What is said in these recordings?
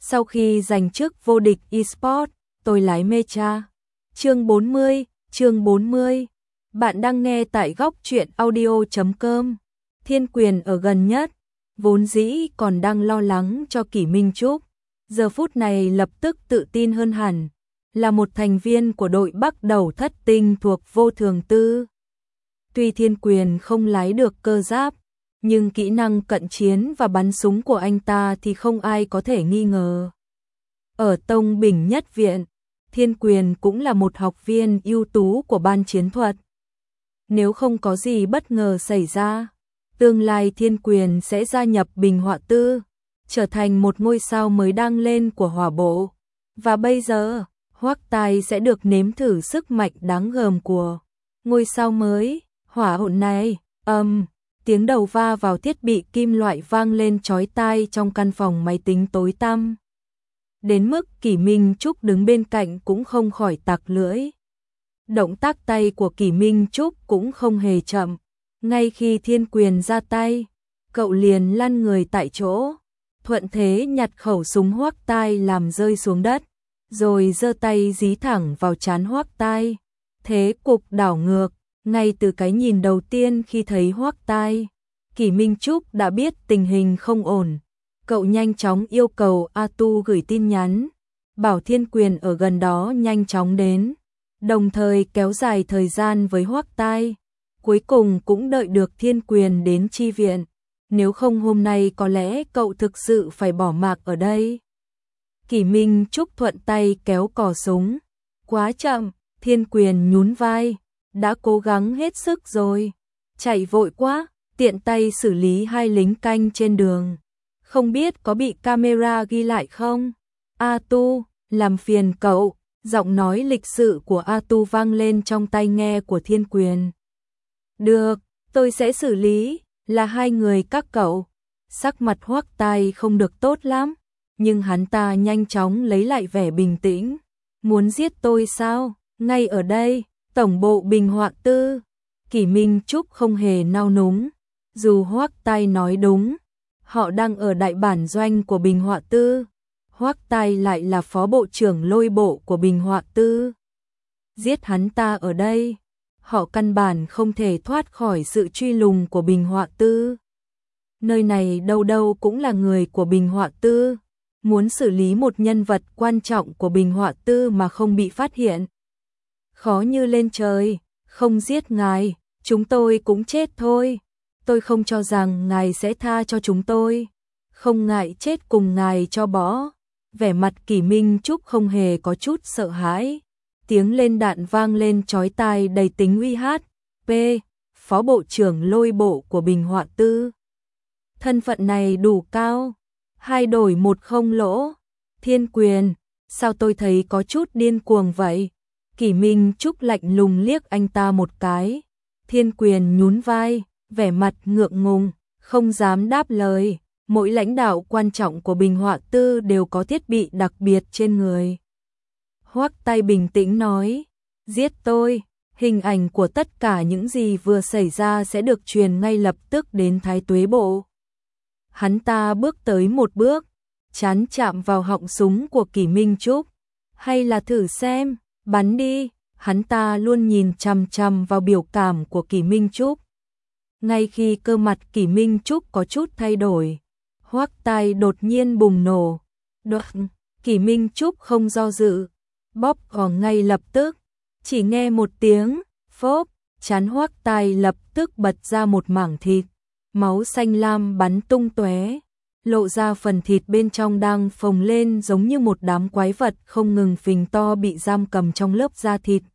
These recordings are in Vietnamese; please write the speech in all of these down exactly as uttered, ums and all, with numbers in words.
Sau khi giành chức vô địch eSports, tôi lái Mecha. Chương bốn mươi, chương bốn mươi. Bạn đang nghe tại góc truyện audio chấm com. Thiên Quyền ở gần nhất, vốn dĩ còn đang lo lắng cho Kỷ Minh Trúc, giờ phút này lập tức tự tin hơn hẳn, là một thành viên của đội Bắc Đầu Thất Tinh thuộc Vô Thường Tư. Tuy Thiên Quyền không lái được cơ giáp, nhưng kỹ năng cận chiến và bắn súng của anh ta thì không ai có thể nghi ngờ. Ở Tông Bình Nhất Viện, Thiên Quyền cũng là một học viên ưu tú của ban chiến thuật. Nếu không có gì bất ngờ xảy ra, tương lai Thiên Quyền sẽ gia nhập Bình Họa Tư, trở thành một ngôi sao mới đang lên của hỏa bộ. Và bây giờ, Hoắc Tài sẽ được nếm thử sức mạnh đáng gờm của ngôi sao mới, hỏa hồn này. Âm, um, tiếng đầu va vào thiết bị kim loại vang lên chói tai trong căn phòng máy tính tối tăm. Đến mức Kỷ Minh Trúc đứng bên cạnh cũng không khỏi tặc lưỡi. Động tác tay của Kỷ Minh Trúc cũng không hề chậm. Ngay khi Thiên Quyền ra tay, cậu liền lăn người tại chỗ, thuận thế nhặt khẩu súng Hoắc Tai làm rơi xuống đất, rồi giơ tay dí thẳng vào trán Hoắc Tai. Thế cục đảo ngược, ngay từ cái nhìn đầu tiên khi thấy Hoắc Tai, Kỷ Minh Trúc đã biết tình hình không ổn. Cậu nhanh chóng yêu cầu A Tu gửi tin nhắn, bảo Thiên Quyền ở gần đó nhanh chóng đến, đồng thời kéo dài thời gian với Hoắc Tai. Cuối cùng cũng đợi được Thiên Quyền đến chi viện, nếu không hôm nay có lẽ cậu thực sự phải bỏ mặc ở đây. Kỷ Minh Trúc thuận tay kéo cò súng. Quá chậm, Thiên Quyền nhún vai, đã cố gắng hết sức rồi. Chạy vội quá, tiện tay xử lý hai lính canh trên đường. Không biết có bị camera ghi lại không? A Tu, làm phiền cậu. Giọng nói lịch sự của A Tu vang lên trong tai nghe của Thiên Quyền. Được, tôi sẽ xử lý, là hai người các cậu. Sắc mặt Hoắc Tai không được tốt lắm, nhưng hắn ta nhanh chóng lấy lại vẻ bình tĩnh. Muốn giết tôi sao? Ngay ở đây, tổng bộ Bình Họa Tư. Kỷ Minh Trúc không hề nao núng. Dù Hoắc Tai nói đúng, họ đang ở đại bản doanh của Bình Họa Tư. Hoắc Tai lại là phó bộ trưởng lôi bộ của Bình Họa Tư. Giết hắn ta ở đây, họ căn bản không thể thoát khỏi sự truy lùng của Bình Họa Tư. Nơi này đâu đâu cũng là người của Bình Họa Tư. Muốn xử lý một nhân vật quan trọng của Bình Họa Tư mà không bị phát hiện, khó như lên trời. Không giết ngài, chúng tôi cũng chết thôi. Tôi không cho rằng ngài sẽ tha cho chúng tôi. Không ngại chết cùng ngài cho bỏ. Vẻ mặt Kỷ Minh Trúc không hề có chút sợ hãi. Tiếng lên đạn vang lên chói tai đầy tính uy hiếp. P. Phó bộ trưởng lôi bộ của Bình Họa Tư. Thân phận này đủ cao. Hai đổi một không lỗ. Thiên Quyền, sao tôi thấy có chút điên cuồng vậy? Kỷ Minh Trúc lạnh lùng liếc anh ta một cái. Thiên Quyền nhún vai, vẻ mặt ngượng ngùng, không dám đáp lời. Mỗi lãnh đạo quan trọng của Bình Họa Tư đều có thiết bị đặc biệt trên người. Hoắc Tai bình tĩnh nói, giết tôi, hình ảnh của tất cả những gì vừa xảy ra sẽ được truyền ngay lập tức đến Thái Tuế Bộ. Hắn ta bước tới một bước, trán chạm vào họng súng của Kỷ Minh Trúc. Hay là thử xem, bắn đi. Hắn ta luôn nhìn chằm chằm vào biểu cảm của Kỷ Minh Trúc. Ngay khi cơ mặt Kỷ Minh Trúc có chút thay đổi, Hoắc Tai đột nhiên bùng nổ. Đột, Kỷ Minh Trúc không do dự, bóp cò ngay lập tức. Chỉ nghe một tiếng phốp, trán Hoắc Tai lập tức bật ra một mảng thịt, máu xanh lam bắn tung tóe, lộ ra phần thịt bên trong đang phồng lên giống như một đám quái vật không ngừng phình to bị giam cầm trong lớp da thịt.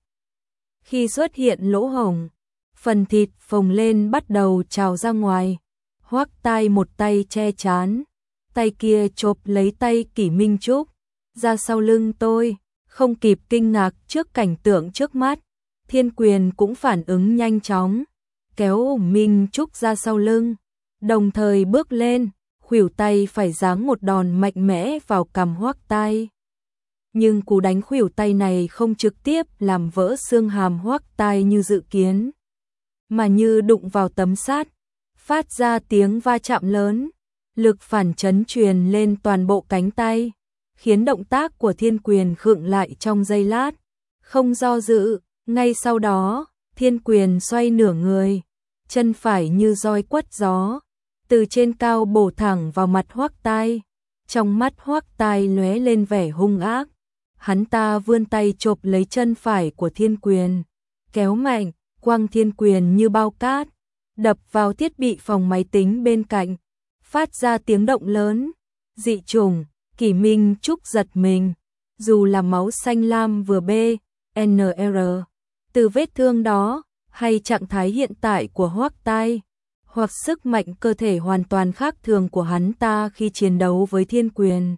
Khi xuất hiện lỗ hổng, phần thịt phồng lên bắt đầu trào ra ngoài. Hoắc Tai một tay che trán, tay kia chộp lấy tay Kỷ Minh Trúc. Ra sau lưng tôi, không kịp kinh ngạc trước cảnh tượng trước mắt, Thiên Quyền cũng phản ứng nhanh chóng, kéo Minh Trúc ra sau lưng, đồng thời bước lên, khuỷu tay phải giáng một đòn mạnh mẽ vào cằm Hoắc Tai. Nhưng cú đánh khuỷu tay này không trực tiếp làm vỡ xương hàm Hoắc Tai như dự kiến, mà như đụng vào tấm sắt, phát ra tiếng va chạm lớn, lực phản chấn truyền lên toàn bộ cánh tay. khiến động tác của Thiên Quyền khựng lại trong giây lát. Không do dự, ngay sau đó, Thiên Quyền xoay nửa người, chân phải như roi quất gió, từ trên cao bổ thẳng vào mặt Hoắc Tai. Trong mắt Hoắc Tai lóe lên vẻ hung ác, hắn ta vươn tay chộp lấy chân phải của Thiên Quyền, kéo mạnh, quăng Thiên Quyền như bao cát, đập vào thiết bị phòng máy tính bên cạnh, phát ra tiếng động lớn. Dị chủng, Kỷ Minh Trúc giật mình, dù là máu xanh lam vừa bê, en rờ, từ vết thương đó, hay trạng thái hiện tại của Hoắc Tai, hoặc sức mạnh cơ thể hoàn toàn khác thường của hắn ta khi chiến đấu với Thiên Quyền.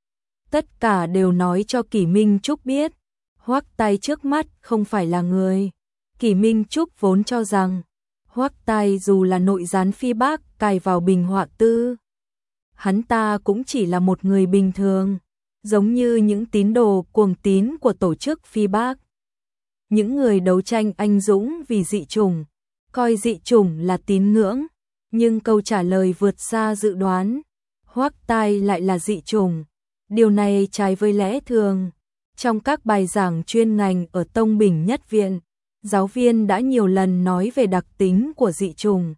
Tất cả đều nói cho Kỷ Minh Trúc biết, Hoắc Tai trước mắt không phải là người. Kỷ Minh Trúc vốn cho rằng, Hoắc Tai dù là nội gián Phi Bác cài vào Bình Họa Tư, hắn ta cũng chỉ là một người bình thường, giống như những tín đồ cuồng tín của tổ chức Phi Bác. Những người đấu tranh anh dũng vì dị chủng, coi dị chủng là tín ngưỡng, nhưng câu trả lời vượt xa dự đoán, Hoắc Tai lại là dị chủng. Điều này trái với lẽ thường. Trong các bài giảng chuyên ngành ở Tông Bình Nhất Viện, giáo viên đã nhiều lần nói về đặc tính của dị chủng.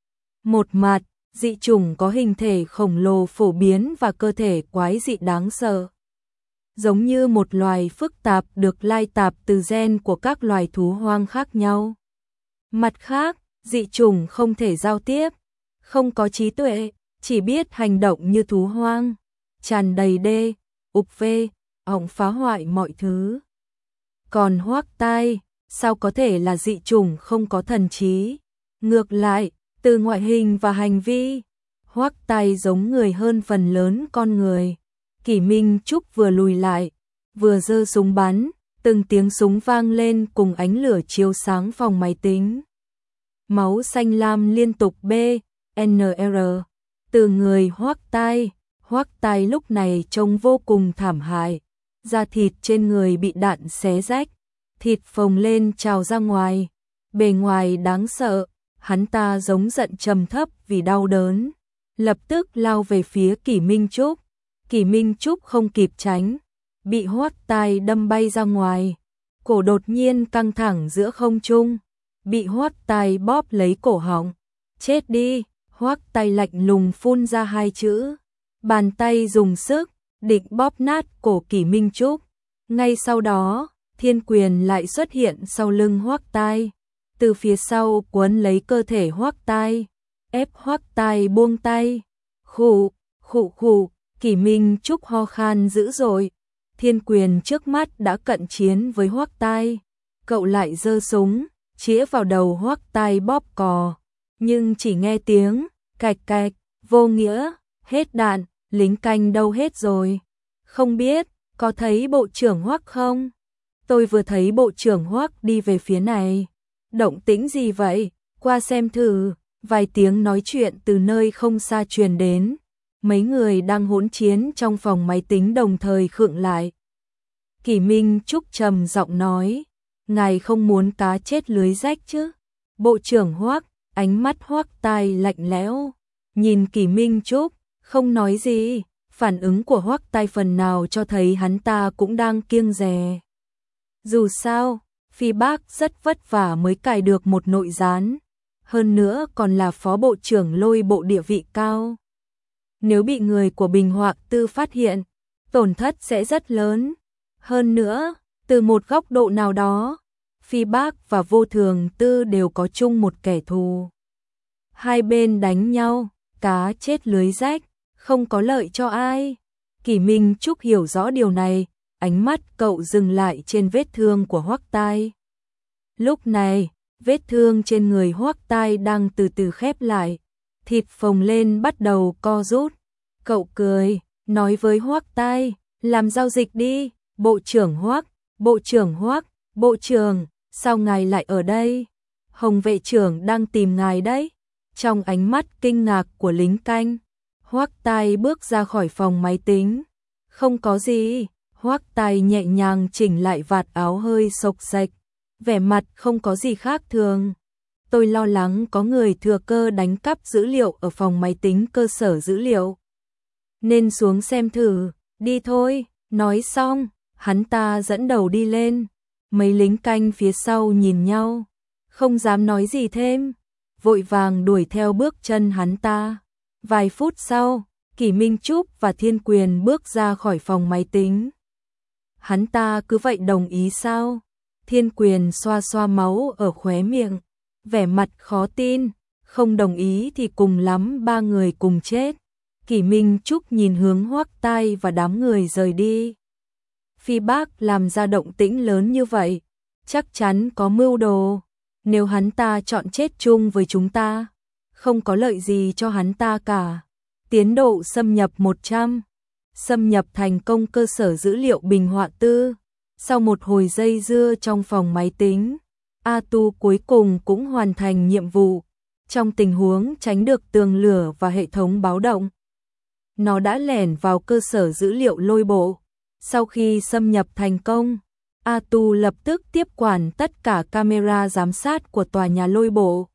Một mặt, dị chủng có hình thể khổng lồ phổ biến và cơ thể quái dị đáng sợ, giống như một loài phức tạp được lai tạp từ gen của các loài thú hoang khác nhau. Mặt khác, dị chủng không thể giao tiếp, không có trí tuệ, chỉ biết hành động như thú hoang, tràn đầy đê, ục vê, ọng phá hoại mọi thứ. Còn Hoắc Tai, sao có thể là dị chủng không có thần trí? Ngược lại, từ ngoại hình và hành vi, Hoắc Tai giống người hơn phần lớn con người. Kỷ Minh Trúc vừa lùi lại, vừa giơ súng bắn, từng tiếng súng vang lên cùng ánh lửa chiếu sáng phòng máy tính. Máu xanh lam liên tục bê, en rờ, từ người Hoắc Tai. Hoắc Tai lúc này trông vô cùng thảm hại, da thịt trên người bị đạn xé rách, thịt phồng lên trào ra ngoài, bề ngoài đáng sợ, hắn ta giống giận trầm thấp vì đau đớn, lập tức lao về phía Kỷ Minh Trúc. Kỷ Minh Trúc không kịp tránh, bị Hoắc Tai đâm bay ra ngoài, cổ đột nhiên căng thẳng giữa không trung, bị Hoắc Tai bóp lấy cổ họng. Chết đi! Hoắc Tai lạnh lùng phun ra hai chữ, bàn tay dùng sức, định bóp nát cổ Kỷ Minh Trúc. Ngay sau đó, Thiên Quyền lại xuất hiện sau lưng Hoắc Tai, từ phía sau quấn lấy cơ thể Hoắc Tai, ép Hoắc Tai buông tay. Khụ, khụ khụ, Kỷ Minh Trúc ho khan dữ dội. Thiên Quyền trước mắt đã cận chiến với Hoắc Tai, cậu lại giơ súng, chĩa vào đầu Hoắc Tai bóp cò, nhưng chỉ nghe tiếng cạch cạch, vô nghĩa, hết đạn, lính canh đâu hết rồi? Không biết, có thấy bộ trưởng Hoắc không? Tôi vừa thấy bộ trưởng Hoắc đi về phía này. Động tĩnh gì vậy? Qua xem thử. Vài tiếng nói chuyện từ nơi không xa truyền đến. Mấy người đang hỗn chiến trong phòng máy tính đồng thời khựng lại. Kỷ Minh Trúc trầm giọng nói, ngài không muốn cá chết lưới rách chứ? Bộ trưởng Hoắc, ánh mắt Hoắc Tai lạnh lẽo, nhìn Kỷ Minh Trúc, không nói gì. Phản ứng của Hoắc Tai phần nào cho thấy hắn ta cũng đang kiêng dè. Dù sao, Phi Bác rất vất vả mới cài được một nội gián, hơn nữa còn là phó bộ trưởng Lôi bộ địa vị cao. Nếu bị người của Bình Họa Tư phát hiện, tổn thất sẽ rất lớn. Hơn nữa, từ một góc độ nào đó, Phi Bác và Vô Thường Tư đều có chung một kẻ thù. Hai bên đánh nhau, cá chết lưới rách, không có lợi cho ai. Kỷ Minh Trúc hiểu rõ điều này, ánh mắt cậu dừng lại trên vết thương của Hoắc Tai. Lúc này, vết thương trên người Hoắc Tai đang từ từ khép lại, thịt phồng lên bắt đầu co rút. Cậu cười, nói với Hoắc Tai, làm giao dịch đi, bộ trưởng Hoắc, bộ trưởng Hoắc, bộ trưởng, sao ngài lại ở đây? Hồng vệ trưởng đang tìm ngài đấy. Trong ánh mắt kinh ngạc của lính canh, Hoắc Tai bước ra khỏi phòng máy tính. Không có gì, Hoắc Tai nhẹ nhàng chỉnh lại vạt áo hơi xộc xệch, vẻ mặt không có gì khác thường. Tôi lo lắng có người thừa cơ đánh cắp dữ liệu ở phòng máy tính cơ sở dữ liệu. Nên xuống xem thử, đi thôi. Nói xong, hắn ta dẫn đầu đi lên, mấy lính canh phía sau nhìn nhau, không dám nói gì thêm, vội vàng đuổi theo bước chân hắn ta. Vài phút sau, Kỷ Minh Trúc và Thiên Quyền bước ra khỏi phòng máy tính. Hắn ta cứ vậy đồng ý sao? Thiên Quyền xoa xoa máu ở khóe miệng, vẻ mặt khó tin, không đồng ý thì cùng lắm ba người cùng chết. Kỷ Minh Trúc nhìn hướng Hoắc Tai và đám người rời đi. Phi Bác làm ra động tĩnh lớn như vậy, chắc chắn có mưu đồ. Nếu hắn ta chọn chết chung với chúng ta, không có lợi gì cho hắn ta cả. Tiến độ xâm nhập một trăm. Xâm nhập thành công cơ sở dữ liệu Bình Họa Tư. Sau một hồi dây dưa trong phòng máy tính, A Tu cuối cùng cũng hoàn thành nhiệm vụ. Trong tình huống tránh được tường lửa và hệ thống báo động, nó đã lẻn vào cơ sở dữ liệu Lôi Bộ. Sau khi xâm nhập thành công, A Tu lập tức tiếp quản tất cả camera giám sát của tòa nhà Lôi Bộ,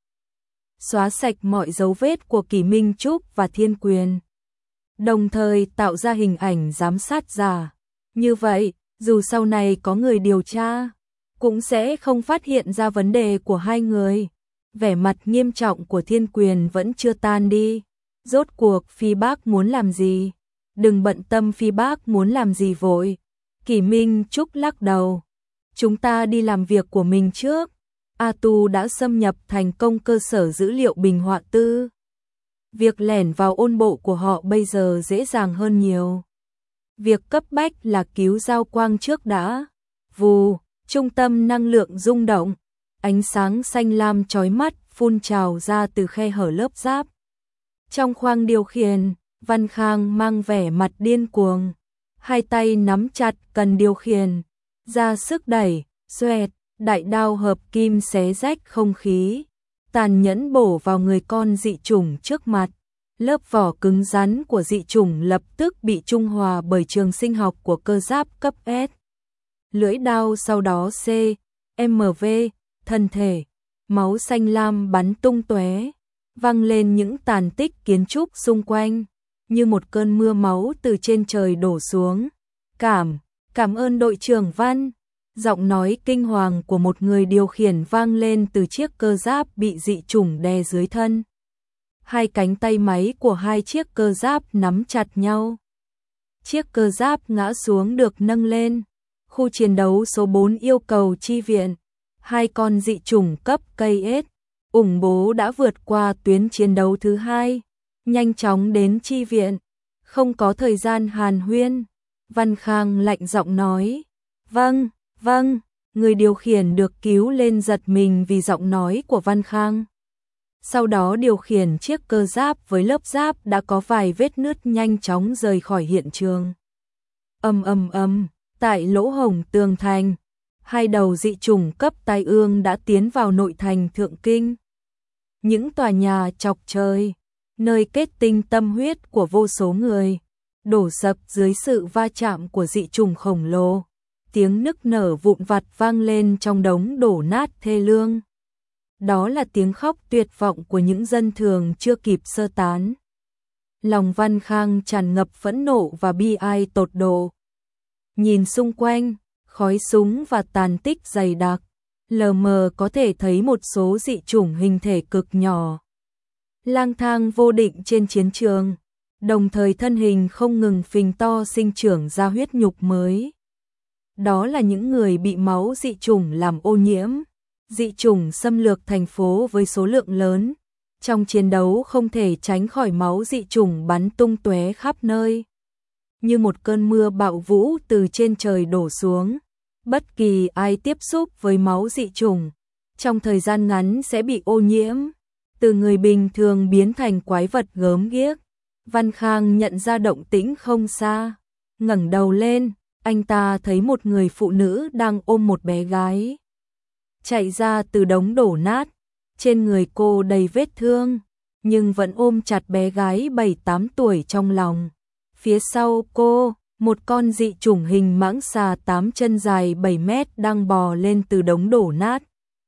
xóa sạch mọi dấu vết của Kỷ Minh Trúc và Thiên Quyền, đồng thời tạo ra hình ảnh giám sát giả. Như vậy, dù sau này có người điều tra, cũng sẽ không phát hiện ra vấn đề của hai người. Vẻ mặt nghiêm trọng của Thiên Quyền vẫn chưa tan đi. Rốt cuộc Phi Bác muốn làm gì? Đừng bận tâm Phi Bác muốn làm gì vội. Kỷ Minh Trúc lắc đầu. Chúng ta đi làm việc của mình trước. A Tu đã xâm nhập thành công cơ sở dữ liệu Bình Họa Tư. Việc lẻn vào ôn bộ của họ bây giờ dễ dàng hơn nhiều. Việc cấp bách là cứu Giao Quang trước đã. Vù, trung tâm năng lượng rung động. Ánh sáng xanh lam chói mắt phun trào ra từ khe hở lớp giáp. Trong khoang điều khiển, Văn Khang mang vẻ mặt điên cuồng, hai tay nắm chặt cần điều khiển, ra sức đẩy, xoẹt, đại đao hợp kim xé rách không khí, tàn nhẫn bổ vào người con dị chủng trước mặt. Lớp vỏ cứng rắn của dị chủng lập tức bị trung hòa bởi trường sinh học của cơ giáp cấp S. Lưỡi đao sau đó C, M V, thân thể, máu xanh lam bắn tung tóe, văng lên những tàn tích kiến trúc xung quanh, như một cơn mưa máu từ trên trời đổ xuống. Cảm, cảm ơn đội trưởng Văn. Giọng nói kinh hoàng của một người điều khiển vang lên từ chiếc cơ giáp bị dị chủng đè dưới thân. Hai cánh tay máy của hai chiếc cơ giáp nắm chặt nhau. Chiếc cơ giáp ngã xuống được nâng lên. Khu chiến đấu số bốn yêu cầu chi viện. Hai con dị chủng cấp cây S ủng bố đã vượt qua tuyến chiến đấu thứ hai, nhanh chóng đến chi viện, không có thời gian hàn huyên. Văn Khang lạnh giọng nói, vâng, vâng, người điều khiển được cứu lên giật mình vì giọng nói của Văn Khang. Sau đó điều khiển chiếc cơ giáp với lớp giáp đã có vài vết nứt nhanh chóng rời khỏi hiện trường. Ầm ầm ầm, tại lỗ hổng tường thành, hai đầu dị chủng cấp tai ương đã tiến vào nội thành Thượng Kinh. Những tòa nhà chọc trời, nơi kết tinh tâm huyết của vô số người, đổ sập dưới sự va chạm của dị chủng khổng lồ. Tiếng nức nở vụn vặt vang lên trong đống đổ nát thê lương. Đó là tiếng khóc tuyệt vọng của những dân thường chưa kịp sơ tán. Lòng Văn Khang tràn ngập phẫn nộ và bi ai tột độ. Nhìn xung quanh, khói súng và tàn tích dày đặc, lờ mờ có thể thấy một số dị chủng hình thể cực nhỏ lang thang vô định trên chiến trường, đồng thời thân hình không ngừng phình to sinh trưởng ra huyết nhục mới. Đó là những người bị máu dị chủng làm ô nhiễm. Dị chủng xâm lược thành phố với số lượng lớn. Trong chiến đấu không thể tránh khỏi máu dị chủng bắn tung tóe khắp nơi. Như một cơn mưa bạo vũ từ trên trời đổ xuống. Bất kỳ ai tiếp xúc với máu dị chủng, trong thời gian ngắn sẽ bị ô nhiễm, từ người bình thường biến thành quái vật gớm ghiếc. Văn Khang nhận ra động tĩnh không xa, ngẩng đầu lên, anh ta thấy một người phụ nữ đang ôm một bé gái. Chạy ra từ đống đổ nát, trên người cô đầy vết thương, nhưng vẫn ôm chặt bé gái bảy tám tuổi trong lòng. Phía sau cô, một con dị chủng hình mãng xà tám chân dài bảy mét đang bò lên từ đống đổ nát.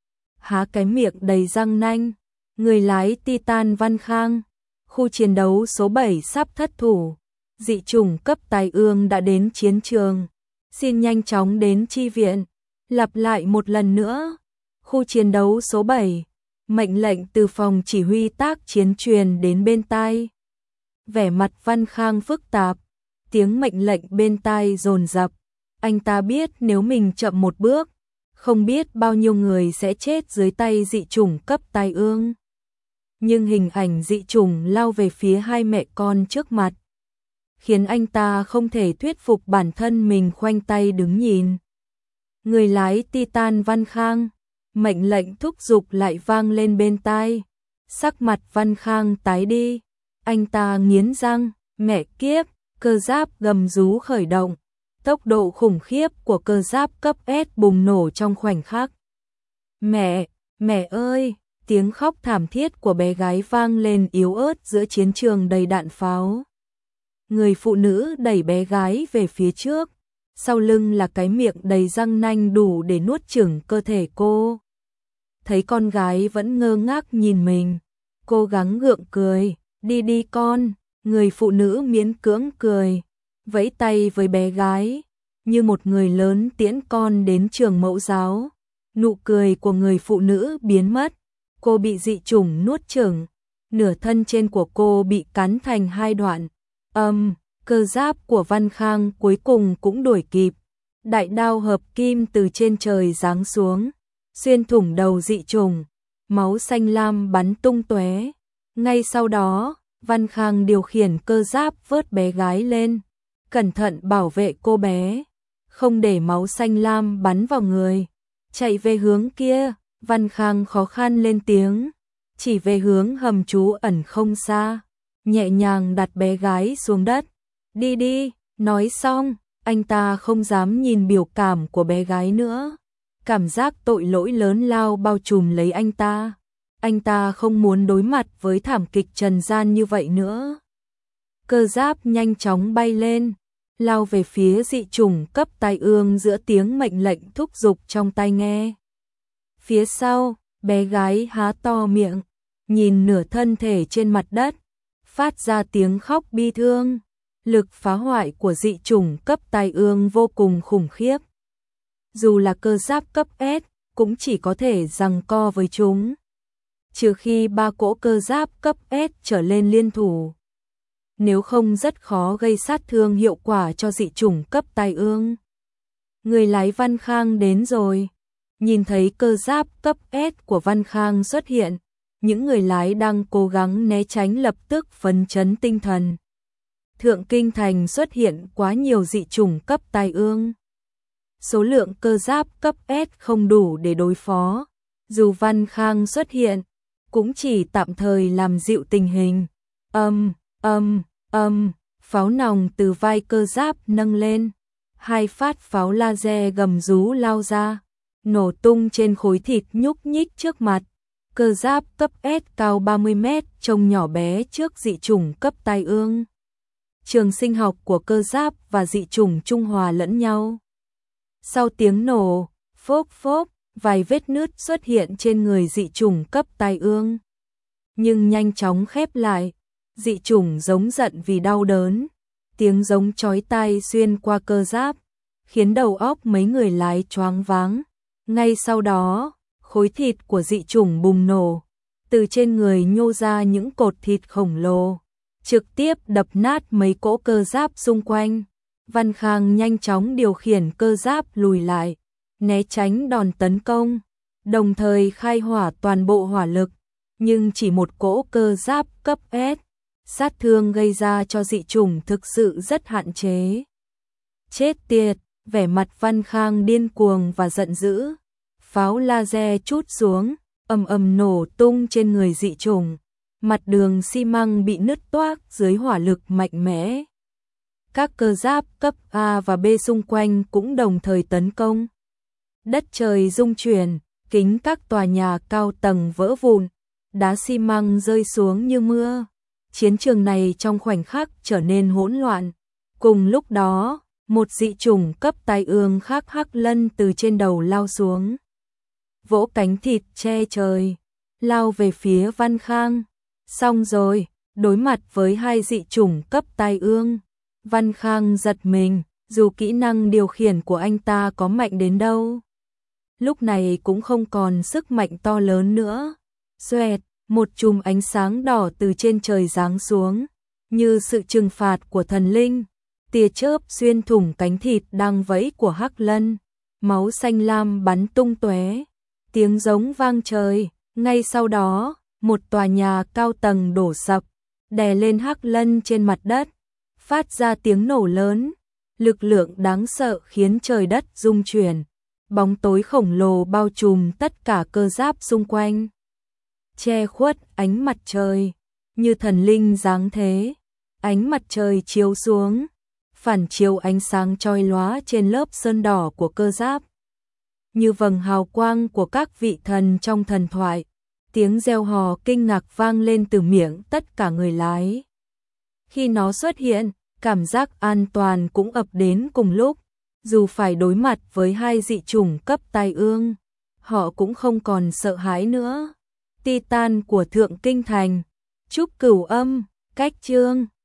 Há cái miệng đầy răng nanh, người lái Titan Văn Khang. Khu chiến đấu số bảy sắp thất thủ. dị chủng cấp tai ương đã đến chiến trường, xin nhanh chóng đến chi viện. Lặp lại một lần nữa, khu chiến đấu số bảy, mệnh lệnh từ phòng chỉ huy tác chiến truyền đến bên tai. Vẻ mặt Văn Khang phức tạp, tiếng mệnh lệnh bên tai dồn dập, anh ta biết nếu mình chậm một bước, không biết bao nhiêu người sẽ chết dưới tay dị chủng cấp tai ương. Nhưng hình ảnh dị chủng lao về phía hai mẹ con trước mặt, khiến anh ta không thể thuyết phục bản thân mình khoanh tay đứng nhìn. Người lái Titan Văn Khang, mệnh lệnh thúc giục lại vang lên bên tai. Sắc mặt Văn Khang tái đi, anh ta nghiến răng, mẹ kiếp, cơ giáp gầm rú khởi động. Tốc độ khủng khiếp của cơ giáp cấp S bùng nổ trong khoảnh khắc. Mẹ, mẹ ơi, tiếng khóc thảm thiết của bé gái vang lên yếu ớt giữa chiến trường đầy đạn pháo. Người phụ nữ đẩy bé gái về phía trước, sau lưng là cái miệng đầy răng nanh đủ để nuốt chửng cơ thể cô. Thấy con gái vẫn ngơ ngác nhìn mình, cố gắng gượng cười, đi đi con, người phụ nữ miễn cưỡng cười, vẫy tay với bé gái, như một người lớn tiễn con đến trường mẫu giáo. Nụ cười của người phụ nữ biến mất, cô bị dị chủng nuốt chửng, nửa thân trên của cô bị cắn thành hai đoạn. Âm, um, cơ giáp của Văn Khang cuối cùng cũng đuổi kịp. Đại đao hợp kim từ trên trời giáng xuống, xuyên thủng đầu dị chủng, máu xanh lam bắn tung tóe. Ngay sau đó, Văn Khang điều khiển cơ giáp vớt bé gái lên, cẩn thận bảo vệ cô bé, không để máu xanh lam bắn vào người. Chạy về hướng kia, Văn Khang khó khăn lên tiếng, chỉ về hướng hầm trú ẩn không xa, nhẹ nhàng đặt bé gái xuống đất. Đi đi, nói xong, anh ta không dám nhìn biểu cảm của bé gái nữa. Cảm giác tội lỗi lớn lao bao trùm lấy anh ta. Anh ta không muốn đối mặt với thảm kịch trần gian như vậy nữa. Cơ giáp nhanh chóng bay lên, lao về phía dị chủng cấp tai ương giữa tiếng mệnh lệnh thúc giục trong tai nghe. Phía sau, bé gái há to miệng, nhìn nửa thân thể trên mặt đất, phát ra tiếng khóc bi thương. Lực phá hoại của dị chủng cấp tai ương vô cùng khủng khiếp. Dù là cơ giáp cấp S, cũng chỉ có thể giằng co với chúng. Trừ khi ba cỗ cơ giáp cấp S trở lên liên thủ. Nếu không rất khó gây sát thương hiệu quả cho dị chủng cấp tai ương. Người lái Văn Khang đến rồi. Nhìn thấy cơ giáp cấp S của Văn Khang xuất hiện, những người lái đang cố gắng né tránh lập tức phấn chấn tinh thần. Thượng Kinh Thành xuất hiện quá nhiều dị chủng cấp tai ương. Số lượng cơ giáp cấp S không đủ để đối phó. Dù Văn Khang xuất hiện, cũng chỉ tạm thời làm dịu tình hình. Âm, âm, âm, pháo nòng từ vai cơ giáp nâng lên. Hai phát pháo laser gầm rú lao ra, nổ tung trên khối thịt nhúc nhích trước mặt. Cơ giáp cấp S cao ba mươi mét trông nhỏ bé trước dị chủng cấp tai ương. Trường sinh học của cơ giáp và dị chủng trung hòa lẫn nhau. Sau tiếng nổ, phốc phốc, vài vết nứt xuất hiện trên người dị chủng cấp tai ương. Nhưng nhanh chóng khép lại, dị chủng giống giận vì đau đớn. Tiếng giống chói tai xuyên qua cơ giáp, khiến đầu óc mấy người lái choáng váng. Ngay sau đó, khối thịt của dị chủng bùng nổ, từ trên người nhô ra những cột thịt khổng lồ, trực tiếp đập nát mấy cỗ cơ giáp xung quanh. Văn Khang nhanh chóng điều khiển cơ giáp lùi lại, né tránh đòn tấn công, đồng thời khai hỏa toàn bộ hỏa lực, nhưng chỉ một cỗ cơ giáp cấp S, sát thương gây ra cho dị chủng thực sự rất hạn chế. Chết tiệt, vẻ mặt Văn Khang điên cuồng và giận dữ. Pháo laser trút xuống, ầm ầm nổ tung trên người dị chủng. Mặt đường xi măng bị nứt toác dưới hỏa lực mạnh mẽ. Các cơ giáp cấp A và B xung quanh cũng đồng thời tấn công. Đất trời rung chuyển, kính các tòa nhà cao tầng vỡ vụn, đá xi măng rơi xuống như mưa. Chiến trường này trong khoảnh khắc trở nên hỗn loạn. Cùng lúc đó, một dị chủng cấp tai ương khác hắc lân từ trên đầu lao xuống. Vỗ cánh thịt che trời, lao về phía Văn Khang. Xong rồi, đối mặt với hai dị chủng cấp tai ương, Văn Khang giật mình, dù kỹ năng điều khiển của anh ta có mạnh đến đâu, lúc này cũng không còn sức mạnh to lớn nữa. Xoẹt, một chùm ánh sáng đỏ từ trên trời giáng xuống, như sự trừng phạt của thần linh. Tia chớp xuyên thủng cánh thịt đang vẫy của Hắc Lân, máu xanh lam bắn tung tóe, tiếng giống vang trời. Ngay sau đó, một tòa nhà cao tầng đổ sập, đè lên Hắc Lân trên mặt đất, phát ra tiếng nổ lớn. Lực lượng đáng sợ khiến trời đất rung chuyển, bóng tối khổng lồ bao trùm tất cả cơ giáp xung quanh, che khuất ánh mặt trời, như thần linh giáng thế. Ánh mặt trời chiếu xuống, phản chiếu ánh sáng chói lóa trên lớp sơn đỏ của cơ giáp, như vầng hào quang của các vị thần trong thần thoại. Tiếng reo hò kinh ngạc vang lên từ miệng tất cả người lái. Khi nó xuất hiện, cảm giác an toàn cũng ập đến cùng lúc. Dù phải đối mặt với hai dị chủng cấp tai ương, họ cũng không còn sợ hãi nữa. Titan của Thượng Kinh Thành, Trúc Cửu Âm, Cách Chương.